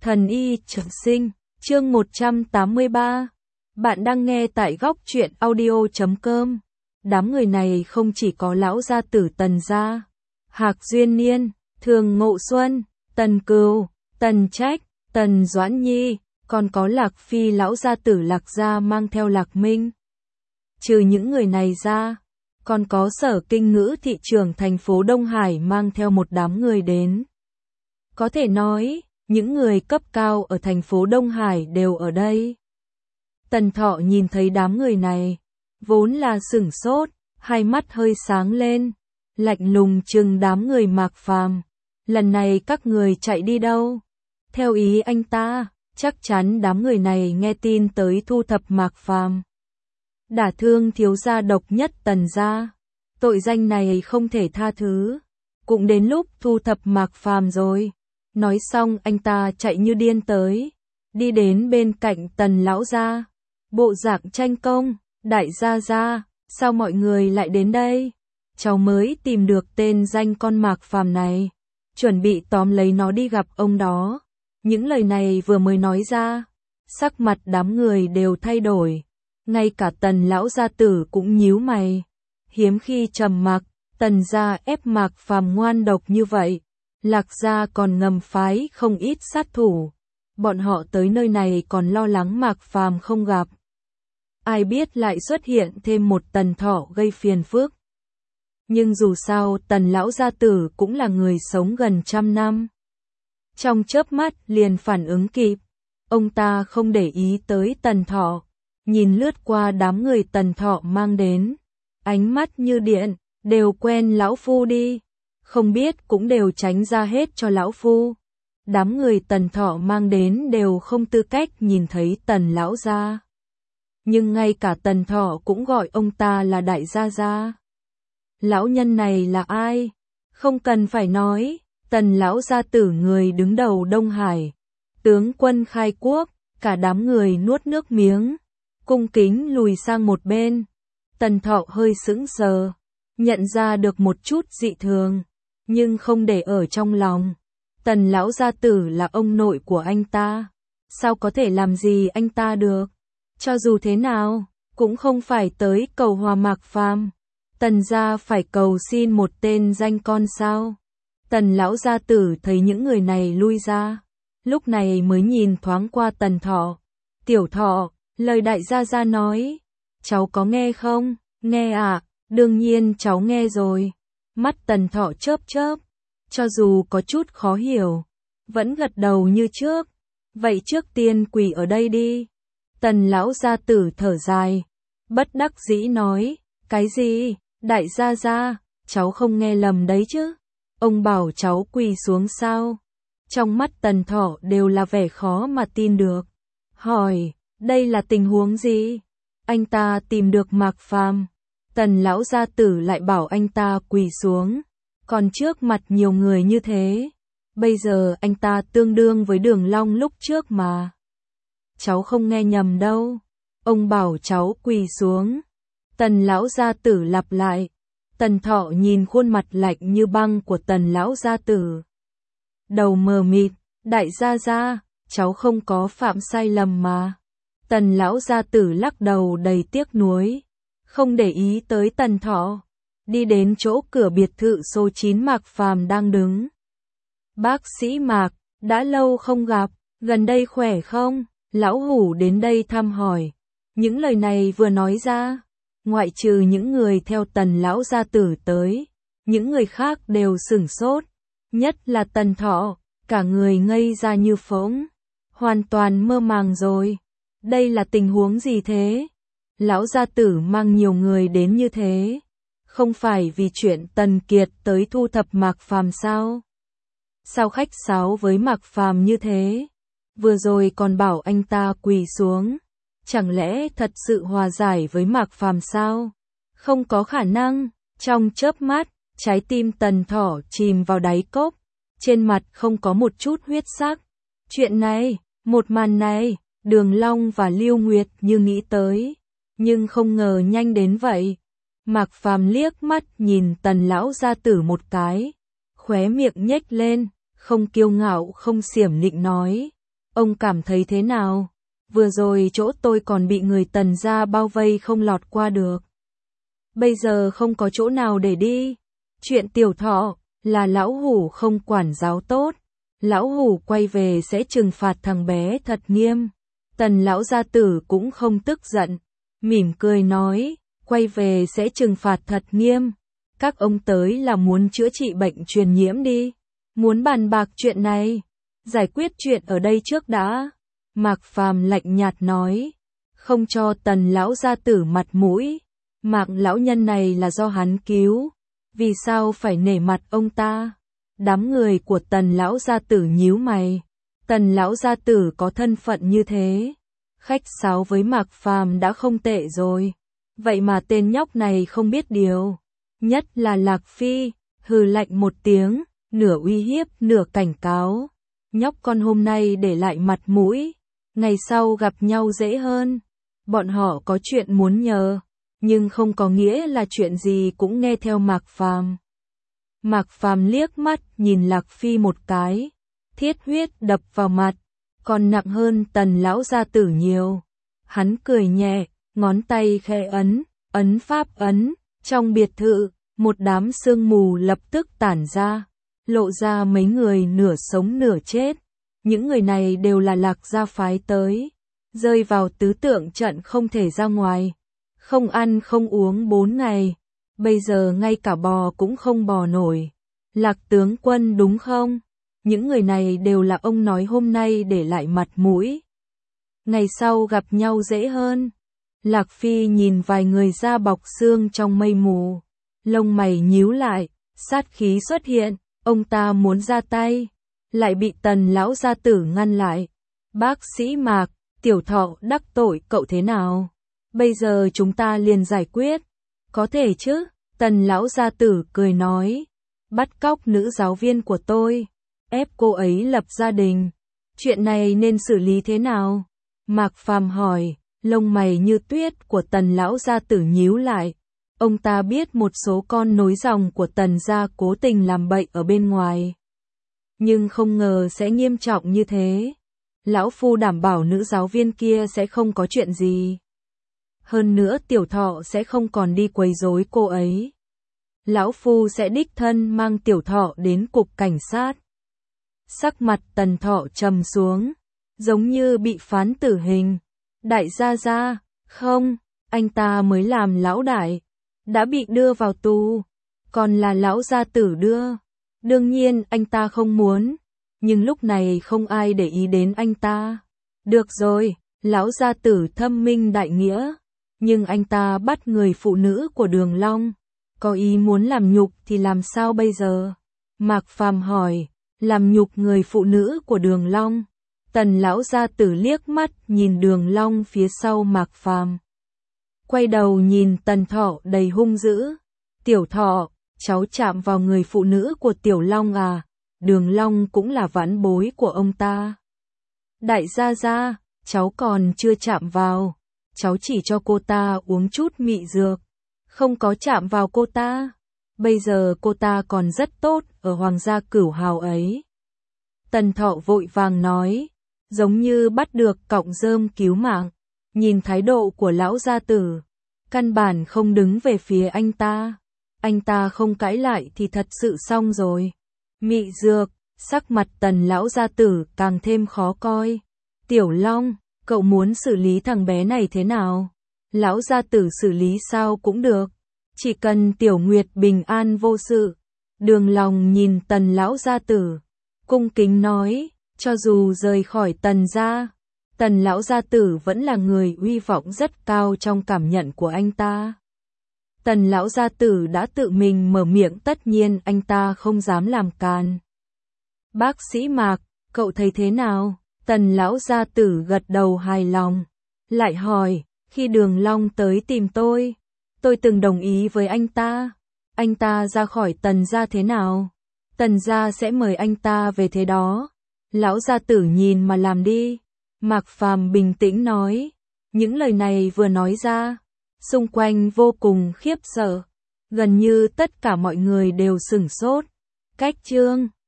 Thần y trường sinh, chương 183. Bạn đang nghe tại góc truyện audio.com. Đám người này không chỉ có lão gia tử Tần gia, Hạc Duyên Niên, Thường Ngộ Xuân, Tần Cừu, Tần Trách, Tần Doãn Nhi, còn có Lạc Phi lão gia tử Lạc gia mang theo Lạc Minh. Trừ những người này ra, còn có Sở Kinh Ngữ thị trưởng thành phố Đông Hải mang theo một đám người đến. Có thể nói, những người cấp cao ở thành phố Đông Hải đều ở đây. Tần Thọ nhìn thấy đám người này, vốn là sửng sốt, hai mắt hơi sáng lên, lạnh lùng trừng đám người Mạc Phàm. Lần này các người chạy đi đâu? Theo ý anh ta, chắc chắn đám người này nghe tin tới thu thập Mạc Phàm, đả thương thiếu gia độc nhất Tần gia. Tội danh này không thể tha thứ. Cũng đến lúc thu thập Mạc Phàm rồi. Nói xong anh ta chạy như điên tới, đi đến bên cạnh Tần lão gia, bộ dạng tranh công, đại gia gia, sao mọi người lại đến đây? Cháu mới tìm được tên danh con Mạc Phàm này, chuẩn bị tóm lấy nó đi gặp ông đó. Những lời này vừa mới nói ra, sắc mặt đám người đều thay đổi, ngay cả Tần lão gia tử cũng nhíu mày. Hiếm khi trầm mặc, Tần gia ép Mạc Phàm ngoan độc như vậy. Lạc gia còn ngầm phái không ít sát thủ. Bọn họ tới nơi này còn lo lắng Mạc Phàm không gặp. Ai biết lại xuất hiện thêm một Tần Thọ gây phiền phức. Nhưng dù sao Tần lão gia tử cũng là người sống gần 100 năm. Trong chớp mắt liền phản ứng kịp. Ông ta không để ý tới Tần Thọ, nhìn lướt qua đám người Tần Thọ mang đến. Ánh mắt như điện, đều quen lão phu đi. Không biết cũng đều tránh ra hết cho lão phu. Đám người Tần Thọ mang đến đều không tư cách nhìn thấy Tần lão gia. Nhưng ngay cả Tần Thọ cũng gọi ông ta là đại gia gia. Lão nhân này là ai? Không cần phải nói, Tần lão gia tử người đứng đầu Đông Hải, tướng quân khai quốc. Cả đám người nuốt nước miếng, cung kính lùi sang một bên. Tần Thọ hơi sững sờ, nhận ra được một chút dị thường, nhưng không để ở trong lòng. Tần lão gia tử là ông nội của anh ta, sao có thể làm gì anh ta được? Cho dù thế nào, cũng không phải tới cầu hòa Mạc Phàm. Tần gia phải cầu xin một tên danh con sao? Tần lão gia tử thấy những người này lui ra, lúc này mới nhìn thoáng qua Tần Thọ. Tiểu Thọ, lời đại gia gia nói, cháu có nghe không? Nghe ạ, đương nhiên cháu nghe rồi. Mắt Tần Thọ chớp chớp, cho dù có chút khó hiểu, vẫn gật đầu như trước. Vậy trước tiên quỳ ở đây đi. Tần lão gia tử thở dài, bất đắc dĩ nói, cái gì? Đại gia gia, cháu không nghe lầm đấy chứ? Ông bảo cháu quỳ xuống sao? Trong mắt Tần Thọ đều là vẻ khó mà tin được. Hỏi, đây là tình huống gì? Anh ta tìm được Mạc Phàm, Tần lão gia tử lại bảo anh ta quỳ xuống, còn trước mặt nhiều người như thế. Bây giờ anh ta tương đương với Đường Long lúc trước mà. Cháu không nghe nhầm đâu. Ông bảo cháu quỳ xuống. Tần lão gia tử lặp lại. Tần Thọ nhìn khuôn mặt lạnh như băng của Tần lão gia tử, đầu mờ mịt, đại gia gia, cháu không có phạm sai lầm mà. Tần lão gia tử lắc đầu đầy tiếc nuối, không để ý tới Tần Thọ, đi đến chỗ cửa biệt thự số 9 Mạc Phàm đang đứng. Bác sĩ Mạc, đã lâu không gặp, gần đây khỏe không? Lão Hủ đến đây thăm hỏi. Những lời này vừa nói ra, ngoại trừ những người theo Tần lão gia tử tới, những người khác đều sửng sốt, nhất là Tần Thọ, cả người ngây ra như phỗng, hoàn toàn mơ màng rồi. Đây là tình huống gì thế? Lão gia tử mang nhiều người đến như thế, không phải vì chuyện Tần Kiệt tới thu thập Mạc Phàm sao? Sao khách sáo với Mạc Phàm như thế? Vừa rồi còn bảo anh ta quỳ xuống, chẳng lẽ thật sự hòa giải với Mạc Phàm sao? Không có khả năng. Trong chớp mắt, trái tim Tần Thọ chìm vào đáy cốc, trên mặt không có một chút huyết sắc. Chuyện này, một màn này, Đường Long và Lưu Nguyệt như nghĩ tới, nhưng không ngờ nhanh đến vậy. Mạc Phàm liếc mắt nhìn Tần lão gia tử một cái, khóe miệng nhếch lên, không kiêu ngạo không xiểm nịnh nói, ông cảm thấy thế nào? Vừa rồi chỗ tôi còn bị người Tần gia bao vây không lọt qua được. Bây giờ không có chỗ nào để đi. Chuyện Tiểu Thọ là lão hủ không quản giáo tốt. Lão hủ quay về sẽ trừng phạt thằng bé thật nghiêm. Tần lão gia tử cũng không tức giận, mỉm cười nói, quay về sẽ trừng phạt thật nghiêm. Các ông tới là muốn chữa trị bệnh truyền nhiễm đi. Muốn bàn bạc chuyện này, giải quyết chuyện ở đây trước đã. Mạc Phàm lạnh nhạt nói, không cho Tần lão gia tử mặt mũi. Mạc lão nhân này là do hắn cứu, vì sao phải nể mặt ông ta? Đám người của Tần lão gia tử nhíu mày. Tần lão gia tử có thân phận như thế, khách sáo với Mạc Phàm đã không tệ rồi. Vậy mà tên nhóc này không biết điều. Nhất là Lạc Phi, hừ lạnh một tiếng, nửa uy hiếp nửa cảnh cáo. Nhóc con hôm nay để lại mặt mũi, ngày sau gặp nhau dễ hơn. Bọn họ có chuyện muốn nhờ, nhưng không có nghĩa là chuyện gì cũng nghe theo Mạc Phàm. Mạc Phàm liếc mắt nhìn Lạc Phi một cái, thiết huyết đập vào mặt, còn nặng hơn Tần lão gia tử nhiều. Hắn cười nhẹ, ngón tay khẽ ấn pháp ấn, trong biệt thự, một đám sương mù lập tức tản ra, lộ ra mấy người nửa sống nửa chết. Những người này đều là Lạc gia phái tới, rơi vào tứ tượng trận không thể ra ngoài, không ăn không uống 4 ngày, bây giờ ngay cả bò cũng không bò nổi. Lạc tướng quân đúng không? Những người này đều là ông nói hôm nay để lại mặt mũi, ngày sau gặp nhau dễ hơn. Lạc Phi nhìn vài người da bọc xương trong mây mù, lông mày nhíu lại, sát khí xuất hiện, ông ta muốn ra tay, lại bị Tần lão gia tử ngăn lại. Bác sĩ Mạc, Tiểu Thọ đắc tội cậu thế nào? Bây giờ chúng ta liền giải quyết. Có thể chứ? Tần lão gia tử cười nói, bắt cóc nữ giáo viên của tôi, ép cô ấy lập gia đình. Chuyện này nên xử lý thế nào? Mạc Phàm hỏi, lông mày như tuyết của Tần lão gia tử nhíu lại. Ông ta biết một số con nối dòng của Tần gia cố tình làm bậy ở bên ngoài, nhưng không ngờ sẽ nghiêm trọng như thế. Lão phu đảm bảo nữ giáo viên kia sẽ không có chuyện gì. Hơn nữa Tiểu Thọ sẽ không còn đi quấy rối cô ấy. Lão phu sẽ đích thân mang Tiểu Thọ đến cục cảnh sát. Sắc mặt Tần Thọ trầm xuống, giống như bị phán tử hình. Đại gia gia, không, anh ta mới làm lão đại, đã bị đưa vào tù, còn là lão gia tử đưa. Đương nhiên anh ta không muốn, nhưng lúc này không ai để ý đến anh ta. Được rồi, lão gia tử thâm minh đại nghĩa, nhưng anh ta bắt người phụ nữ của Đường Long, có ý muốn làm nhục thì làm sao bây giờ? Mạc Phàm hỏi, làm nhục người phụ nữ của Đường Long? Tần lão gia tử liếc mắt nhìn Đường Long phía sau Mạc Phàm, quay đầu nhìn Tần Thọ đầy hung dữ. Tiểu Thọ, cháu chạm vào người phụ nữ của Tiểu Long à? Đường Long cũng là vãn bối của ông ta. Đại gia gia, cháu còn chưa chạm vào, cháu chỉ cho cô ta uống chút mị dược, không có chạm vào cô ta. Bây giờ cô ta còn rất tốt ở Hoàng gia Cửu Hào ấy. Tần Thọ vội vàng nói, giống như bắt được cọng rơm cứu mạng. Nhìn thái độ của lão gia tử, căn bản không đứng về phía anh ta. Anh ta không cãi lại thì thật sự xong rồi. Mị dược, sắc mặt Tần lão gia tử càng thêm khó coi. Tiểu Long, cậu muốn xử lý thằng bé này thế nào? Lão gia tử xử lý sao cũng được, chỉ cần Tiểu Nguyệt bình an vô sự. Đường Long nhìn Tần lão gia tử, cung kính nói, cho dù rời khỏi Tần gia, Tần lão gia tử vẫn là người uy vọng rất cao trong cảm nhận của anh ta. Tần lão gia tử đã tự mình mở miệng, tất nhiên anh ta không dám làm càn. Bác sĩ Mạc, cậu thấy thế nào? Tần lão gia tử gật đầu hài lòng, lại hỏi, khi Đường Long tới tìm tôi từng đồng ý với anh ta ra khỏi Tần gia thế nào? Tần gia sẽ mời anh ta về thế đó. Lão gia tử nhìn mà làm đi. Mạc Phàm bình tĩnh nói, những lời này vừa nói ra, xung quanh vô cùng khiếp sợ, gần như tất cả mọi người đều sửng sốt. Cách chương